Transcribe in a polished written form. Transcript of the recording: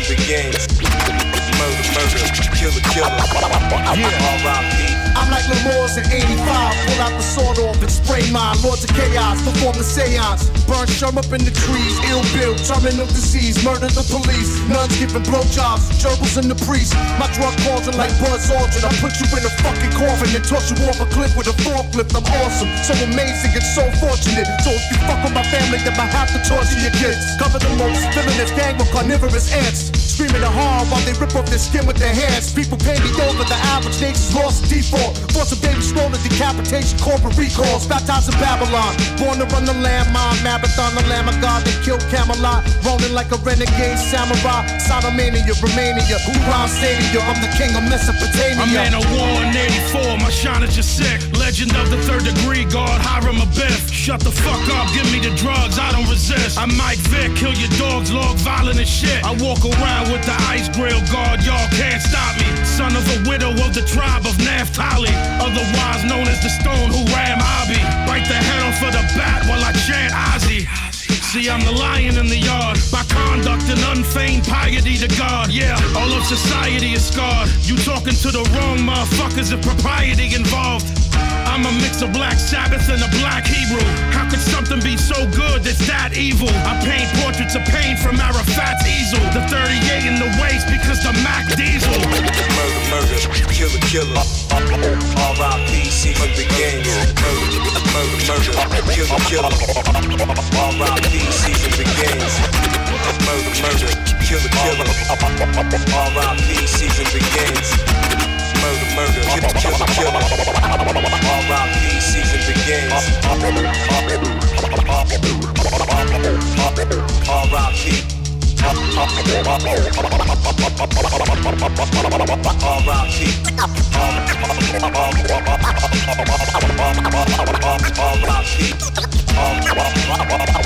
begins. Murder, murder, killer, killer. R.I.P. I'm like Lemurs in 85, pull out the sword off and spray mine. Lords of chaos, perform the seance. Burn Sherm up in the trees, ill bill, terminal disease. Murder the police, nuns giving blowjobs, gerbils and the priest. My drug causing like Buzz Aldrin. I put you in a fucking coffin and toss you off a cliff with a forklift. I'm awesome, so amazing and so fortunate. So if you fuck with my family, then I have to torture your kids. Cover the most villainous gang with carnivorous ants. Screaming the harm while they rip off their skin with their hands. People pay me over, the average nation's lost default. Force a baby scrolling, decapitation, corporate recalls. Baptized in Babylon, born to run the landmine. Marathon, the Lamb of God, they killed Camelot. Rolling like a renegade samurai. Sodomania, Romania, Quran Stadia. I'm the king of Mesopotamia. A man of war in 84, my shine is just sick. Legend of the third degree, God, Hiram Abiff. Shut the fuck up, give me the drugs, I don't resist. I'm Mike Vick, kill your dogs, log violent as shit. I walk around with the ice grill guard, y'all can't stop me. Son of a widow of the tribe of Naphtali, otherwise known as the stone who ram Abi. Bite the head off of the bat while I chant Ozzy. See, I'm the lion in the yard. My conduct and unfeigned piety to God. Yeah, all of society is scarred. You talking to the wrong motherfuckers if propriety involved. I'm a mix of Black Sabbath and a Black Hebrew. How could something be so good that's that evil? I paint portraits of pain from Arafat's easel. The 38 in the waist because the Mac Diesel. Murder, murder, killer, killer. R.I.P. season begins. Murder, murder, murder, killer, killer. R.I.P. season begins. Murder, murder, killer, killer. R.I.P. season begins. Murder, murder, killer, killer, killer. R.I.P. season begins. R.I.P. R.I.P.